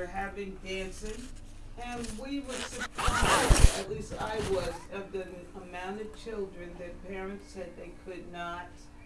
were having dancing, and we were surprised, at least I was, of the amount of children that parents said they could not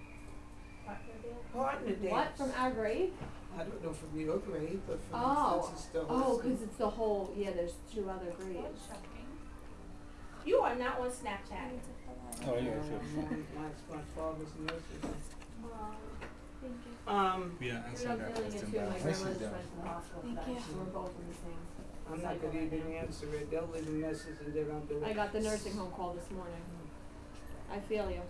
partner dance. What, from our grade? I don't know from your grade, but from since it's still because it's the whole, there's 2 other grades. You are not on Snapchat. Oh, yeah, sure. My father's nursing. Thank you. We are You're answering not that feeling question. it too. My But grandmother's message went to the hospital Thank today, you. so we're both in the same. I'm not cycle gonna right even now. answer it. They'll leave a message and then I'll do it. I got the nursing home call this morning. I feel you.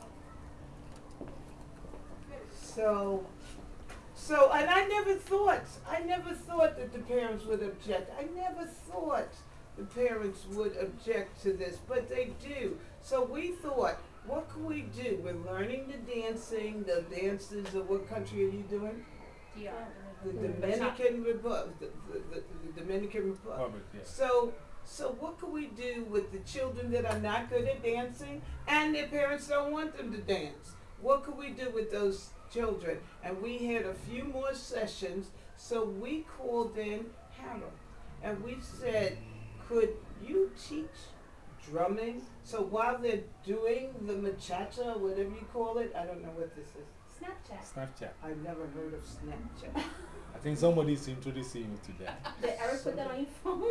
So, and I never thought that the parents would object. I never thought the parents would object to this, but they do. So we thought, what can we do? We're learning the dancing, the dances of what country are you doing? Yeah. The Dominican Republic. The Dominican Republic. Public, yeah. So what can we do with the children that are not good at dancing and their parents don't want them to dance? What can we do with those children? And we had a few more sessions, so we called in Harold and we said, could you teach drumming? So while they're doing the machacha, whatever you call it, I don't know what this is. Snapchat. I've never heard of Snapchat. I think somebody's introducing you to that. Did Eric put that on your phone?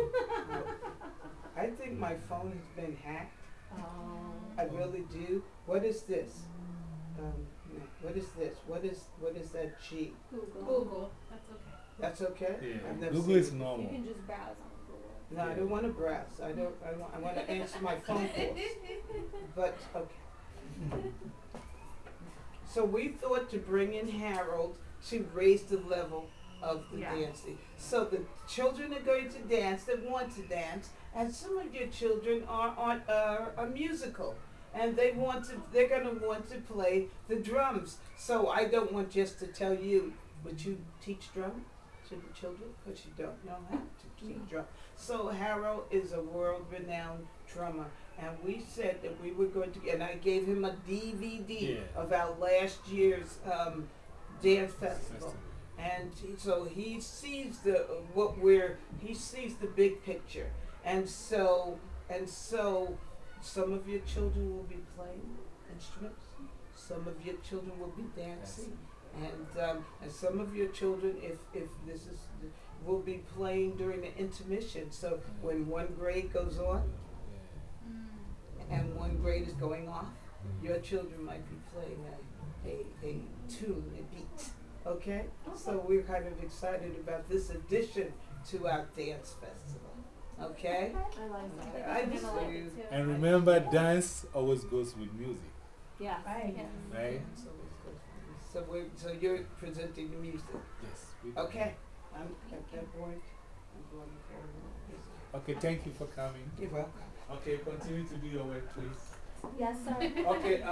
I think my phone has been hacked. Oh. I really do. What is this? No. What is this? What is that G? Google. That's okay. That's okay? Yeah. I've never Google seen is it. normal. You can just browse on Google. No, I don't want to browse. I want to answer my phone calls. But okay. So we thought to bring in Harold to raise the level of the dancing. So the children are going to dance that want to dance, and some of your children are musical, and they're going to want to play the drums. So I don't want just to tell you, would you teach drums to the children? Because you don't know how to teach drums. So Harold is a world-renowned drummer. And we said that we were going to, and I gave him a DVD of our last year's dance festival. And so he sees he sees the big picture. And so some of your children will be playing instruments, some of your children will be dancing, and some of your children, if this is, will be playing during the intermission. So when one grade goes on, and one grade is going off, your children might be playing a tune, a beat. Okay? So we're kind of excited about this addition to our dance festival. Okay? I like that. I just like it too. And remember, dance always goes with music, Yeah. Right. right? So you're presenting the music. Yes. Okay. I'm at that point. I'm going forward. Okay, thank you for coming. You're welcome. Okay, continue to do your work, please. Yes, sir. Okay,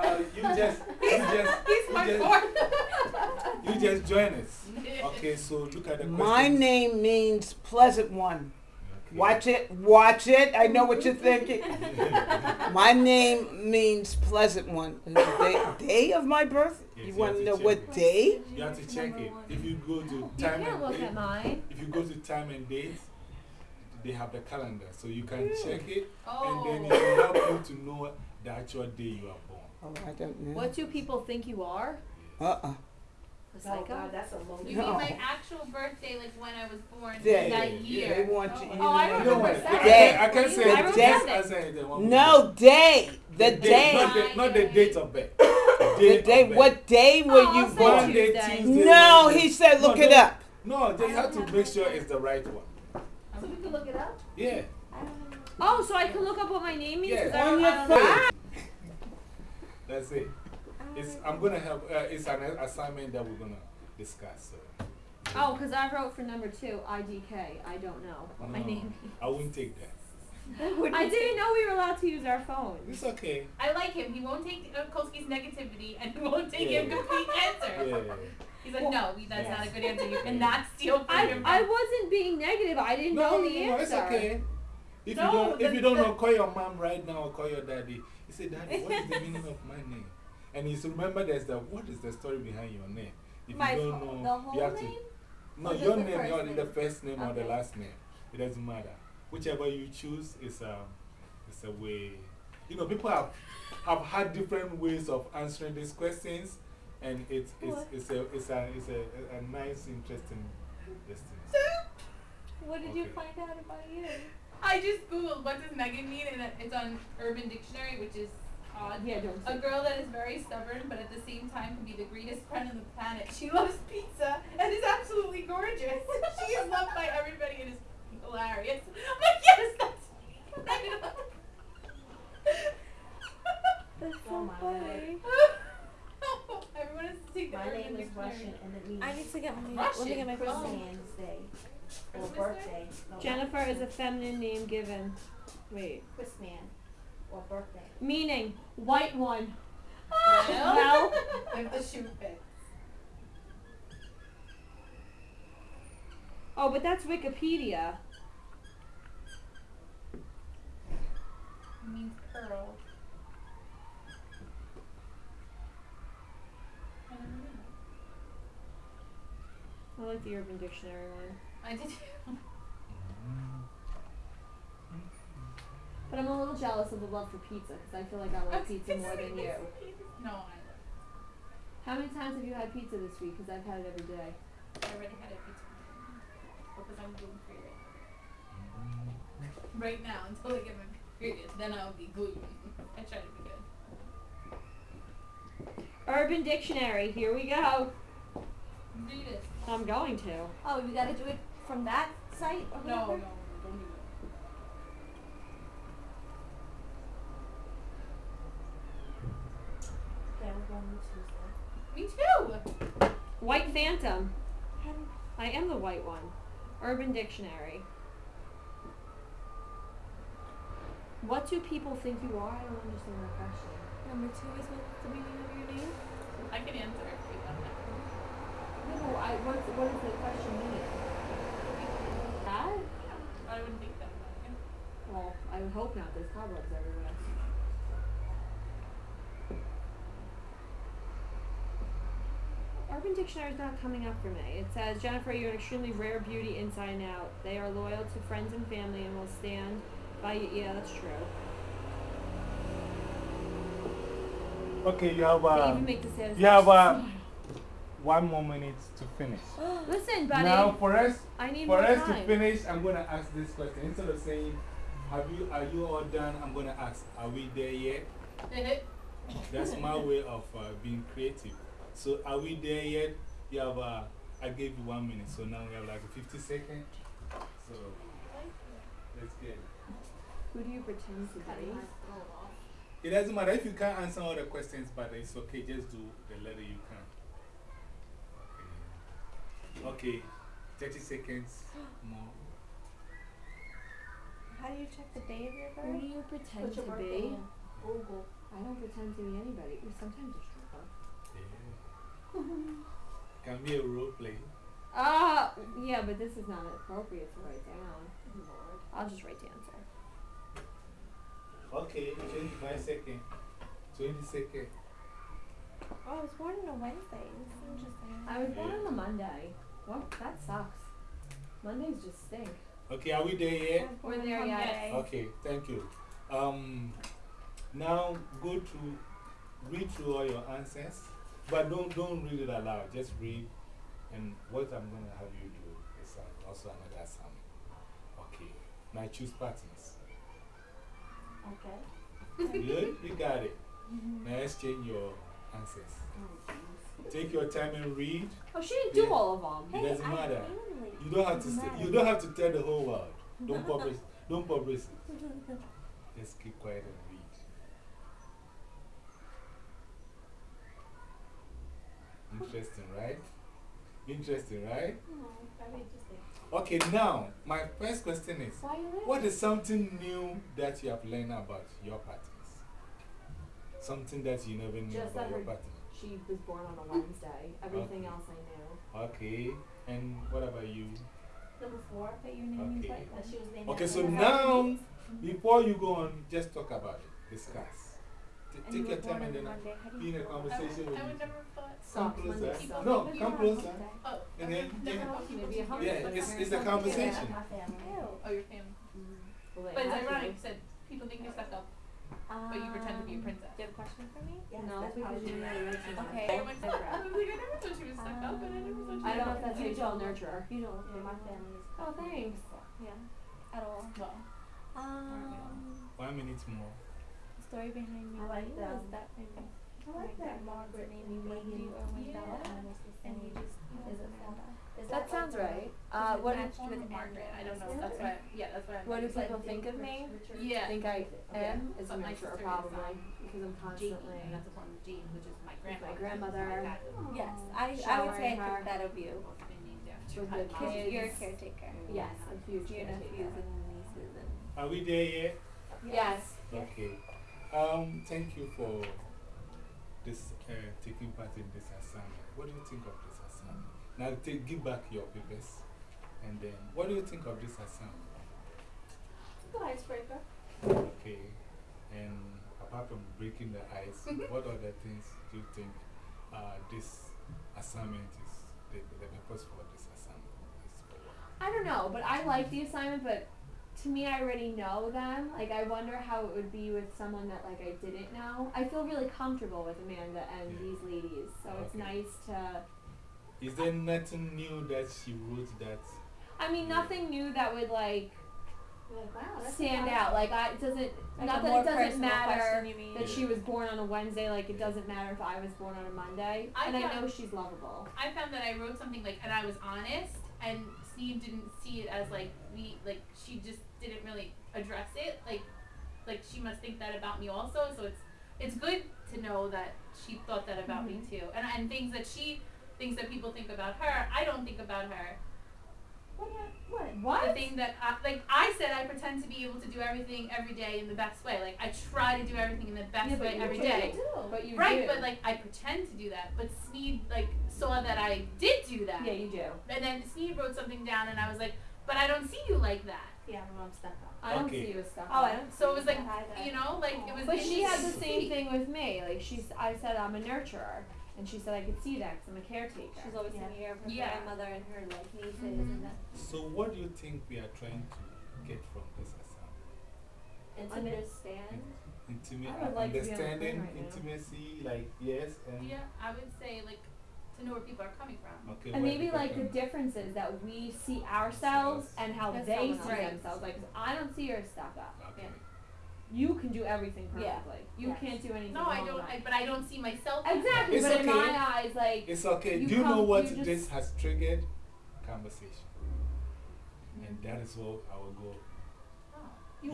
you just join us. Okay, so look at the question. My name means pleasant one. Watch it. I know what you're thinking. My name means pleasant one. The day of my birth? Yes, You you want have to to know check. what day? You have to check it. If you go to You time can't and look date, at mine. if you go to time and date, they have the calendar, so you can check it, and then it will help you to know the actual day you are born. Oh, I don't know. What do people think you are? Uh-uh. A Oh psycho? God, that's a long You mean my actual birthday, like when I was born Day. that They year? want you. Oh, I you don't know know what- what's that. Day. I can say I wrote yes, that I say the one. No, day. The Not day. not the date of birth. The day. of birth. What day were Oh, you I'll say born? Monday, Tuesday. Tuesday, No, Wednesday. he said look it up. No, they have to make sure it's the right one. So we can look it up? Yeah. Oh, so I can look up what my name means? 'Cause Yeah. I On don't, your I don't know. That's it. I'm going to help. It's an assignment that we're going to discuss. So. Oh, because I wrote for number 2, IDK. I don't know what my No, name I won't take that. means. I didn't know we were allowed to use our phones. It's okay. I like him. He won't take Kolsky's negativity and he won't take Yeah. a complete answer. Yeah. He's like, no, that's not a good answer. You cannot steal from your I mom. wasn't being negative. I didn't know the answer. It's okay. If No, you don't know, call your mom right now or call your daddy. You say, Daddy, what is the meaning of my name? And you remember what is the story behind your name? If My you don't know, the whole you have name? to. No, Or just your the name, first your, name? the first name or the Okay. last name. It doesn't matter. Whichever you choose is a way. You know, people have had different ways of answering these questions, and it's a nice, interesting distance. What did you Okay. find out about you? I just googled what does Megan mean, and it's on Urban Dictionary, which is odd. Yeah, don't A say. girl that is very stubborn, but at the same time can be the greatest friend on the planet. She loves pizza and is absolutely gorgeous. She is loved by everybody and is hilarious. I'm like, yes, that's me. That's Oh so my funny. Everyone has to take the My Urban name is Dictionary. Russian and it means I need to get my Russian? let me get my phone. Christmas Day or Christmas birthday. No, Jennifer not is a feminine name given. Wait. Christmas or birthday. Meaning white one. Well, if the shoe fits. Oh, but that's Wikipedia. It means pearl. I never knew that. I like the Urban Dictionary one. I did too. But I'm a little jealous of the love for pizza because I feel like I like pizza more than you. No, I How many times have you had pizza this week? Because I've had it every day. already had a pizza. Because I'm gluten free right now until I get my period. Then I'll be gluten. I try to be good. Urban Dictionary. Here we go. Read it. I'm going to. Oh, we gotta do it from that site or No, whatever? don't do that. Okay, we're going to Tuesday. Me too. White Phantom. How do I am the white one. Urban Dictionary. What do people think you are? I don't understand that question. Number 2 is what the meaning of your name? I can answer if you want that. No, what does the question mean? That? I wouldn't think that about you. Well, I would hope not. There's cobwebs everywhere. Urban Dictionary is not coming up for me. It says, Jennifer, you're an extremely rare beauty inside and out. They are loyal to friends and family and will stand by you. Yeah, that's true. Okay, you have They even make the saddest you have smile. 1 more minute to finish. Listen, buddy. Now, for us I need to more time. finish, I'm gonna ask this question. Instead of saying, are you all done? I'm gonna ask, are we there yet? That's my way of being creative. So, are we there yet? You have, I gave you 1 minute, so now we have like 50 seconds. So, let's get it. Who do you pretend to be? It doesn't matter if you can't answer all the questions, but it's okay, just do the letter you can. Okay, 30 seconds more. How do you check the day of your Who birth? do you pretend Put your to birthday be? in Google. I don't pretend to be anybody. Ooh, sometimes a stripper. Yeah. Can be a role play. Yeah, but this is not appropriate to write down. I'll just write the answer. Okay, 25 seconds. 20 seconds. Oh, I was born on a Wednesday. This is interesting. I was born on a Monday. What? That sucks. Mondays just stink. Okay, are we there yet? We're there yet. Okay, thank you. Now go to read through all your answers, but don't read it aloud. Just read, and what I'm going to have you do is also another assignment. Okay, now choose patterns. Okay. Good? You got it. Now exchange your answers. Take your time and read. Oh, she didn't do Yeah. all of them. It doesn't matter. Really You don't have to. doesn't matter. You don't have to tell the whole world. Don't publish. Don't publish it. Just keep quiet and read. Interesting, right? Interesting, right? Very interesting. Okay, now my first question is: Why are you what is something new that you have learned about your patterns? Something that you never knew Just about that your her- pattern. She was born on a Wednesday. Everything Okay. else I knew. Okay, and what about you? Number 4. That your name is Okay. like That she was named Okay, after so her now, husband. before you go on, just talk about it. Discuss. And you take were your born time on and then Monday. How do be you in a feel? conversation with I me. would never thought. Come Soft Monday, closer. soft. No, Maybe come you closer. have Monday. Oh, And then, never yeah. thought people Maybe a do hump. Yeah, But it's parents a don't conversation. My family. Oh, your family. Well, they But it's have ironic to. you said people think you're stuck up, but you pretend to be a princess. Do you have a question for me? No, that's because probably you're right. not original. Okay. I was like, I never thought she was stuck up, but I never thought she I don't know was if that's how you spell nurturer. You don't, but my family is. Oh, thanks. Yeah. At all. Well, 1 minute more. The story behind me I like was them. that I like that Margaret name you Wendy or Wendella, and you just is it Wendella? Is That sounds like right. Is it What matched with Margaret. I don't know. N? That's why. Yeah, that's why. What do It's like people think of me? Yeah. Think I am is a But my nurturer sister is, probably because I'm Jean, constantly and that's a form of Jean, which is my with grandmother. my grandmother. Yes, I would say I Showering her. think that of you. Both been named after With my the mom. Because kids. you're a caretaker. Yes, a huge Your nephews caretaker. and nieces and. Are we there yet? Yes. Okay. Thank you for this, taking part in this assignment. What do you think of this assignment? Now, give back your papers. And then, what do you think of this assignment? Good icebreaker. Okay. And apart from breaking the ice, what other things do you think this assignment is, the purpose for this assignment is for? I don't know, but I like the assignment, but to me, I already know them. Like, I wonder how it would be with someone that, like, I didn't know. I feel really comfortable with Amanda and Yeah. these ladies, so it's Okay. nice to. Is there nothing new that she wrote that? I mean, nothing new that would, like, Like, wow, that's stand a out. Like, it doesn't, Like not a that more it doesn't personal matter question, you mean? that she was born on a Wednesday, like, it doesn't matter if I was born on a Monday. I And I found- know she's lovable. I found that I wrote something like, and I was honest, and Steve didn't see it as like she just didn't really address it. Like she must think that about me also. So it's good to know that she thought that about me too. And things that she thinks that people think about her, I don't think about her. What? The thing that I said, I pretend to be able to do everything every day in the best way. Like I try to do everything in the best Yeah, but way you every do. day. But you Right, do. but like I pretend to do that. But Sneed like saw that I did do that. Yeah, you do. And then Sneed wrote something down, and I was like, but I don't see you like that. Yeah, my mom's stuck up. I don't Okay. see you as stuck Oh, I up. don't. So it was like, that either. you know, like it was. But she had the interesting to same see. thing with me. Like I said I'm a nurturer, and she said I could see that 'cause I'm a caretaker. She's always taking care of her Yeah. grandmother and her like nieces Mhm. and that. So, what do you think we are trying to get from this assignment? Understand. Intimate, I would like to be on the understanding, phone right now. intimacy, like, yes, and. Yeah, I would say like to know where people are coming from. Okay, And where maybe people like the can- differences that we see ourselves Yes. and how As they someone see else. Right. themselves. Like, 'cause I don't see her as stuck up. Okay. You can do everything Yeah. perfectly. You Yes. can't do anything No, I wrong. don't. But I don't see myself. that way. Exactly, It's but in okay. my eyes, like, It's okay. You Do you know come- what you just- this has triggered? Conversation. And that is what I will go. Oh. You-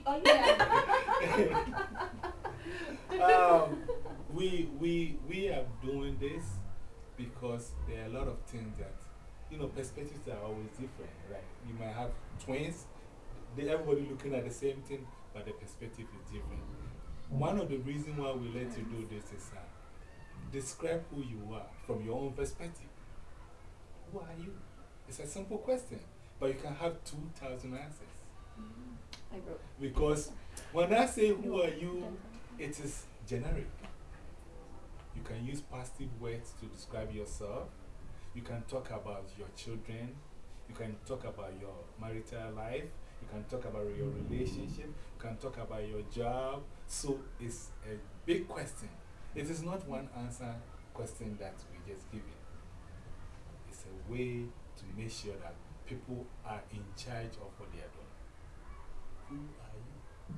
yeah. We are doing this because there are a lot of things that, you know, perspectives are always different, right? You might have twins, everybody looking at the same thing, but the perspective is different. One of the reasons why we let you do this is describe who you are from your own perspective. Who are you? It's a simple question, but you can have 2,000 answers. I wrote. Because when I say who are you, it is generic. You can use positive words to describe yourself. You can talk about your children. You can talk about your marital life. You can talk about your relationship. You can talk about your job. So it's a big question. It is not one answer question that we just give it. It's a way to make sure that people are in charge of what they are doing. Who are you?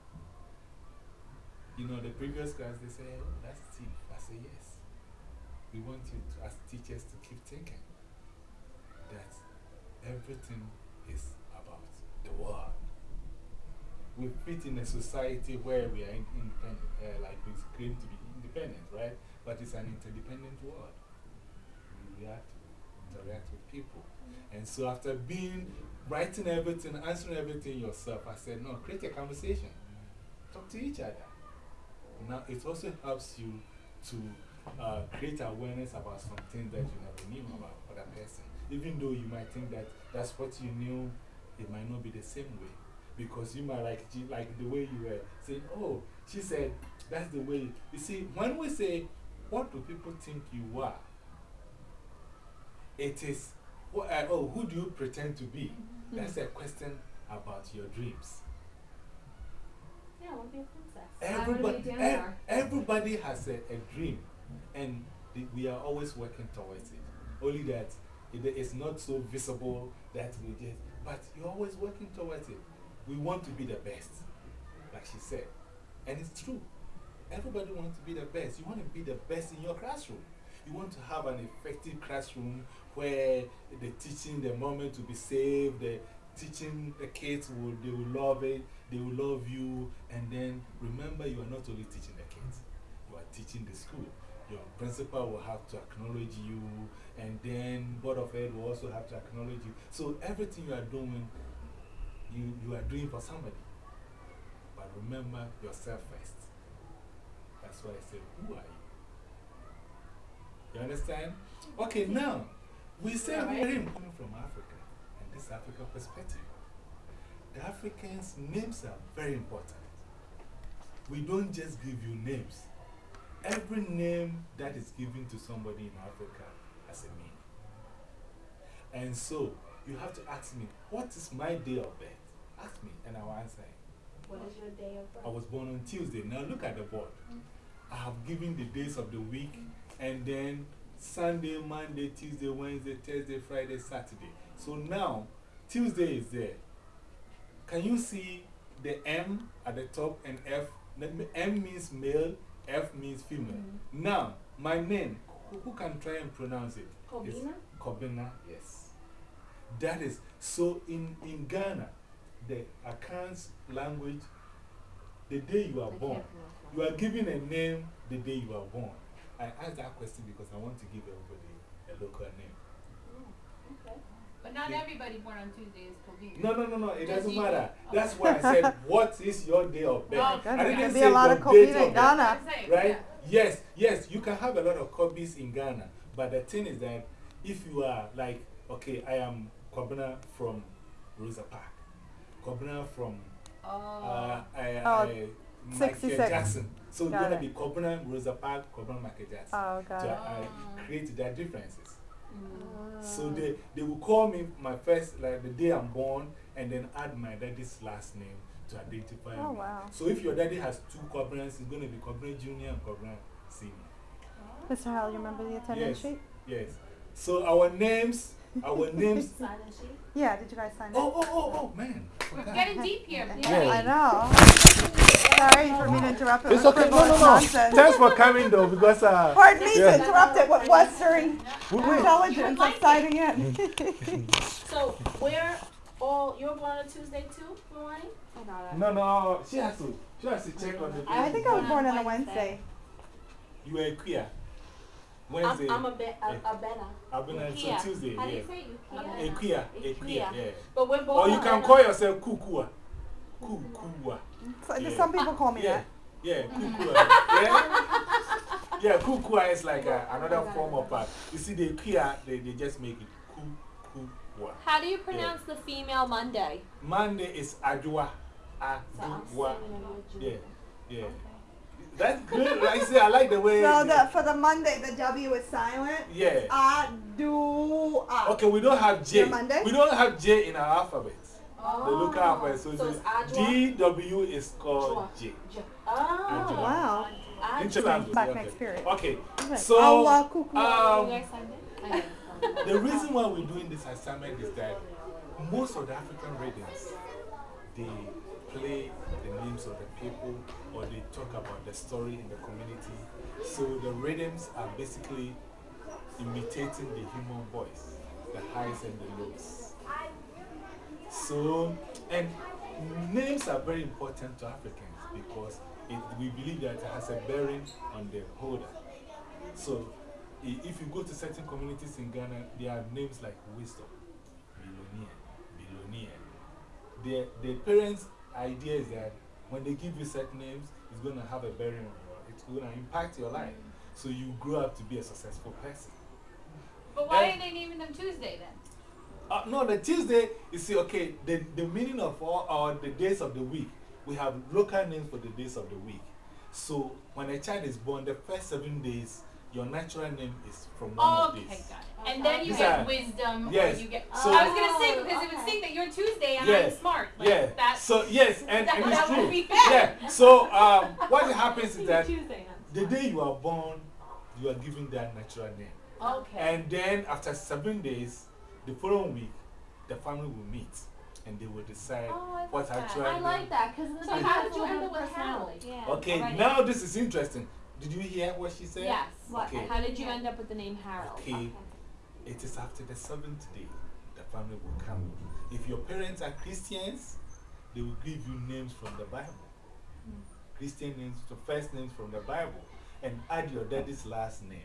You know, the previous class, they say, oh, that's Steve. I say, yes. We want you, to, as teachers, to keep thinking that everything is about the world. We fit in a society where we are independent, like we claim to be independent, right? But it's an interdependent world. We have to interact with people. And so, after writing everything, answering everything yourself, I said, no, create a conversation. Talk to each other. Now, it also helps you to create awareness about some things that you never knew about other person. Even though you might think that that's what you knew, it might not be the same way. Because you might like the way you were saying, oh, she said, that's the way. You see, when we say, what do people think you are? It is, oh, who do you pretend to be? That's a question about your dreams. Yeah, I want to be a princess. Everybody has a dream, and we are always working towards it. Only that it's not so visible that we just, but you're always working towards it. We want to be the best, like she said. And it's true. Everybody wants to be the best. You want to be the best in your classroom. You want to have an effective classroom where the teaching, the moment to be saved, the teaching the kids, they will love it, they will love you. And then remember, you are not only teaching the kids, you are teaching the school. Your principal will have to acknowledge you, and then Board of Ed will also have to acknowledge you. So everything you are doing, you are doing for somebody. But remember yourself first. That's why I said, who are you? You understand? Okay, now, we say we're coming from Africa, and this African perspective. The Africans' names are very important. We don't just give you names. Every name that is given to somebody in Africa has a meaning. And so, you have to ask me, what is my day of birth? Ask me, and I'll answer you. What is your day of birth? I was born on Tuesday. Now look at the board. I have given the days of the week, and then Sunday, Monday, Tuesday, Wednesday, Thursday, Friday, Saturday. So now, Tuesday is there. Can you see the M at the top and F? M means male, F means female. Now, my name, who can try and pronounce it? Kobina? Kobina, yes. That is, so in Ghana, the Akans language, the day you are born, you are given a name the day you are born. I asked that question because I want to give everybody a local name. Okay. But not everybody born on Tuesday is Kobina. No, it doesn't matter. That's why I said, what is your day of birth? Oh, I There didn't can be say a lot your of date Kobina in of birth. Ghana. Right? Yes, you can have a lot of Kobis in Ghana. But the thing is that if you are like, okay, I am Kobina from Rosa Park, Kobina from Michael 66. Jackson. So it's Got going to it. be Kobina Rosa Park, Kobina Michael Jackson. Oh, got To it. create that differences. So they will call me my first, like the day I'm born, and then add my daddy's last name to identify Oh, me. wow. So if your daddy has two Kobinas, it's going to be Kobina Junior and Kobina Senior. Mr. Howell, you remember the attendance sheet? Yes. So our names. Sign and sheet? Yeah, did you guys sign it? Oh, man. We're getting deep here. Yeah, I know. Sorry for me to interrupt. It It's was okay. frivolous No. nonsense. Thanks for coming, though, because. Pardon me to interrupt it with Western we- intelligence of signing in. So, you're born on Tuesday too, Milani? No, she has to check on the. I think I was born on a Wednesday. You were queer. Wednesday. I'm a Bena. I've been on Ukia. Tuesday. How do Yeah. you say Okay. Ukia? A queer, yeah. But we're Or both you can call yourself Kukua. Kukua. So, Yeah. some people call me Yeah, that. yeah, Kukua. Yeah, Kukua is like another form of you see, the queer, they just make it Kukua. How do you pronounce the female Monday? Monday is Ajua. Ajua. Yeah. That's good. Like I say, I like the way. So for the Monday, the W is silent. Yeah. Okay, we don't have J. Your Monday? We don't have J in our alphabet. The local alphabet. So, So it's Ajua? DW is called J. Oh, Wow. Interlanguage, Back okay. next period. Okay, Okay. so Allah kuku. You guys signed it? the reason why we're doing this assignment is that most of the African rhythms, they play the names of the people or they talk about the story in the community. So the rhythms are basically imitating the human voice, the highs and the lows. So, and names are very important to Africans because we believe that it has a bearing on the holder. So, if you go to certain communities in Ghana, they have names like Wisdom, Billionaire. The parents' idea is that when they give you certain names, it's going to have a bearing on you. It's going to impact your life. So you grow up to be a successful person. But why are they naming them Tuesday then? No, the Tuesday, you see, okay, the meaning of all the days of the week, we have local names for the days of the week. So when a child is born, the first 7 days, your natural name is from one of Okay, these. got it. And then you These get are- wisdom, yes. or you get. So- I was gonna say because it would okay. think that you're Tuesday and Yeah. I'm smart. Like, Yeah. That, So, yes, and that, it's that true. would be Yeah. So, what happens is that Tuesday, huh? the day you are born, you are given that natural name. Okay. And then after 7 days, the following week, the family will meet and they will decide Oh, I what like that. actual I name. like that because So how did you end up with Harold? Yeah. Okay, Alright. now this is interesting. Did you hear what she said? Yes. What? Okay. How did you end up with the name Harold? Okay. It is after the 7th day, the family will come. If your parents are Christians, they will give you names from the Bible. Christian names, the first names from the Bible, and add your daddy's last name.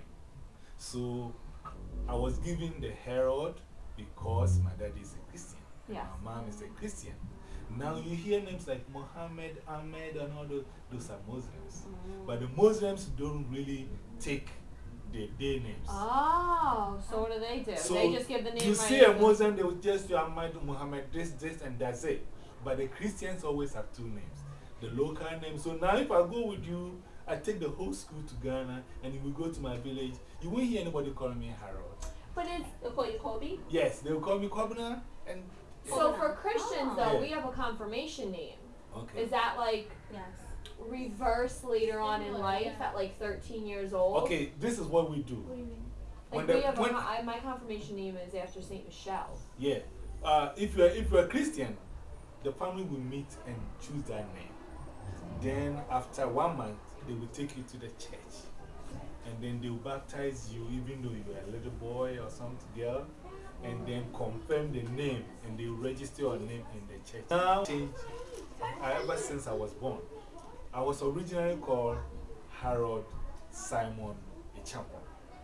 So I was given the Harold because my daddy is a Christian. Yes. My mom is a Christian. Now you hear names like Muhammad, Ahmed, and all those are Muslims. But the Muslims don't really take the day names. Oh, so what do? So They just give the name you right see a after- Muslim, they will just say Ahmad, Muhammad, this, and that's it. But the Christians always have 2 names. The local name. So now if I go with you, I take the whole school to Ghana and we go to my village, you won't hear anybody calling me Harold. But it's They'll call you Kobe? Yes, they will call me Kobna and. So for Christians, though, Yeah. we have a confirmation name. Okay. Is that like yes. reverse later on in life at like 13 years old? Okay, this is what we do. What do you mean? Like When we have when- my confirmation name is after Saint Michelle. Yeah. If you're a Christian, the family will meet and choose that name. Then after 1 month, they will take you to the church. And then they will baptize you even though you are a little boy or some girl. And then confirm the name and they will register your name in the church. Now, change ever since I was born. I was originally called Harold Simon Echampo.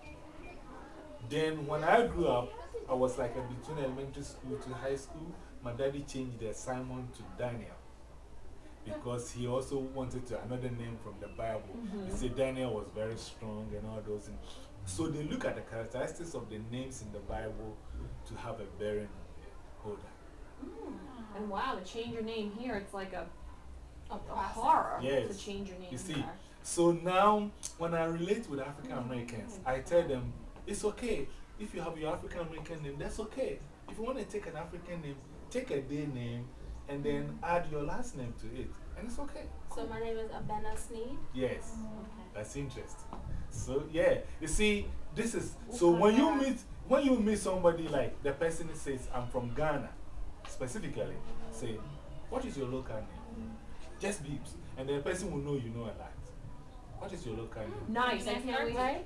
Then when I grew up, I was like between elementary school to high school. My daddy changed the Simon to Daniel because he also wanted another name from the Bible. He said Daniel was very strong and all those things. So they look at the characteristics of the names in the Bible to have a bearing on the holder. And wow, to change your name here, it's like a process. horror Yes. to change your name You see, there. so now when I relate with African Americans, I tell them it's okay. If you have your African American name, that's okay. If you want to take an African name, take a day name and then add your last name to it. And it's okay. So my name is Abena Sneed. Yes, Okay. that's interesting. So, yeah, you see, this is so when you meet somebody like the person says, I'm from Ghana, specifically, say, what is your local name? Just beeps, and the person will know you know a lot. What is your local name? Nice, I can't wait. Right?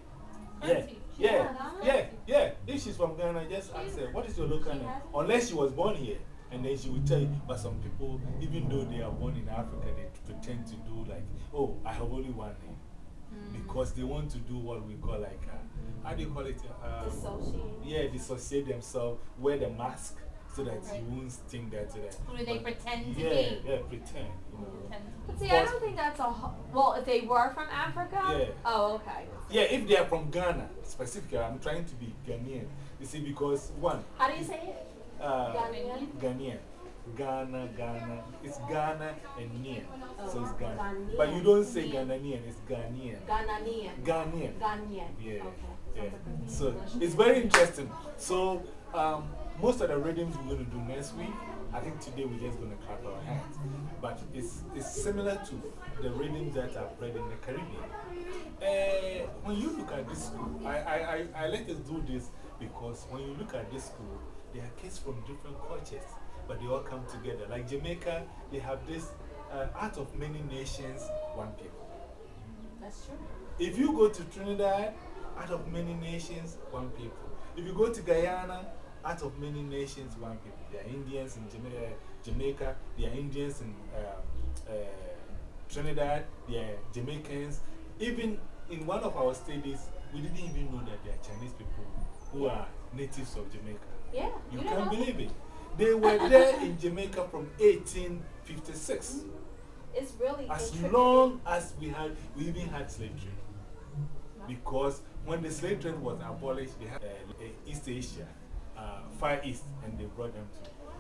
Yeah. If she's from Ghana, just ask her, what is your local name? Unless she was born here. And then she will tell you, but some people, even though they are born in Africa, they pretend to do like, oh, I have only one name. Because they want to do what we call like, how do you call it? Dissociate. Yeah, dissociate themselves, wear the mask so that you won't think that. Who do they pretend to yeah, be? Yeah, pretend. You know. Pretend to But see, I don't think that's well, if they were from Africa? Yeah. Oh, okay. Yeah, if they are from Ghana, specifically, I'm trying to be Ghanaian. You see, because one, How do you say it? Ghanaian? Ghanaian. Ghana. It's Ghana and Nien. So it's Ghana. Ghanaian. But you don't say Ghanaian, it's Ghanaian. Ghanaian. Ghanaian. Ghanaian. Yeah. Okay. Yeah. Sounds like a So English it's name. very interesting. So most of the readings we're going to do next week, I think today we're just going to clap our hands. But it's similar to the readings that I've read in the Caribbean. When you look at this school, I let us do this because when you look at this school, there are kids from different cultures, but they all come together. Like Jamaica, they have this out of many nations, one people. That's true. If you go to Trinidad, out of many nations, one people. If you go to Guyana, out of many nations, one people. There are Indians in Jamaica, there are Indians in Trinidad, there are Jamaicans. Even in one of our studies, we didn't even know that there are Chinese people who are natives of Jamaica. Yeah. You didn't can't know? believe it. They were there in Jamaica from 1856. It's really As intricate. long as we even had slave trade. Because when the slave trade was abolished, they had East Asia, Far East, and they brought them to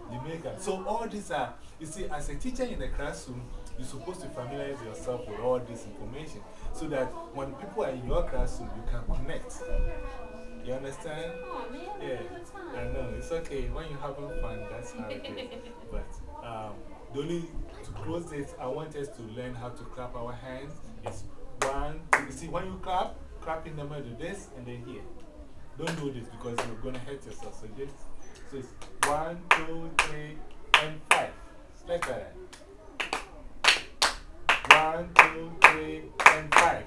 Jamaica. So all these are, you see, as a teacher in the classroom, you're supposed to familiarize yourself with all this information so that when people are in your classroom, you can connect. You understand? Oh, man, Yeah, I know. It's okay. When you're having fun, that's how it is. But the only, to close this, I want us to learn how to clap our hands. It's 1, 2. You see, when you clap in the middle, this and then here. Don't do this because you're going to hurt yourself. So, just, so it's 1, 2, 3, and 5. Like that. 1, 2, 3, and 5.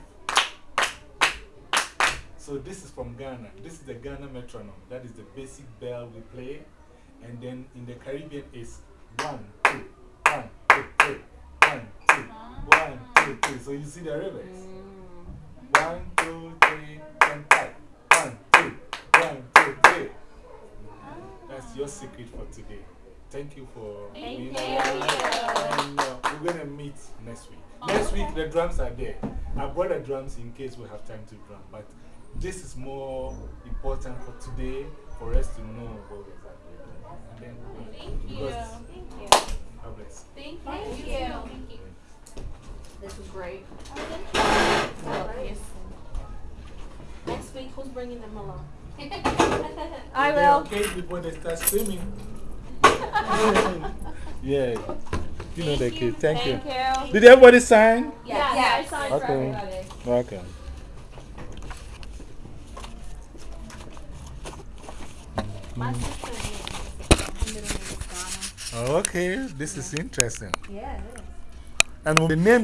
So this is from Ghana. This is the Ghana metronome. That is the basic bell we play. And then in the Caribbean it's 1, 2, 1, 2, 3, 1, 2, 1, 2, 3. So you see the rivers. 1, 2, 3, and 5. 1, 2, 1, 2, 3. That's your secret for today. Thank you for being here. And we're going to meet next week. Next week, the drums are there. I brought the drums in case we have time to drum. But this is more important for today for us to know what exactly we're doing. And then, Thank you. Thank you. God bless. Thank you. Thank you. Thank you. This was great. Yes. Next week, who's bringing them along? I They're will. okay before they start swimming. Yeah. You know the kid. Thank you. Thank you. Did everybody sign? Yeah, I signed for Okay. everybody. Okay. My sister Her middle name is Donna. Okay, this is interesting. Yeah, it is. And the name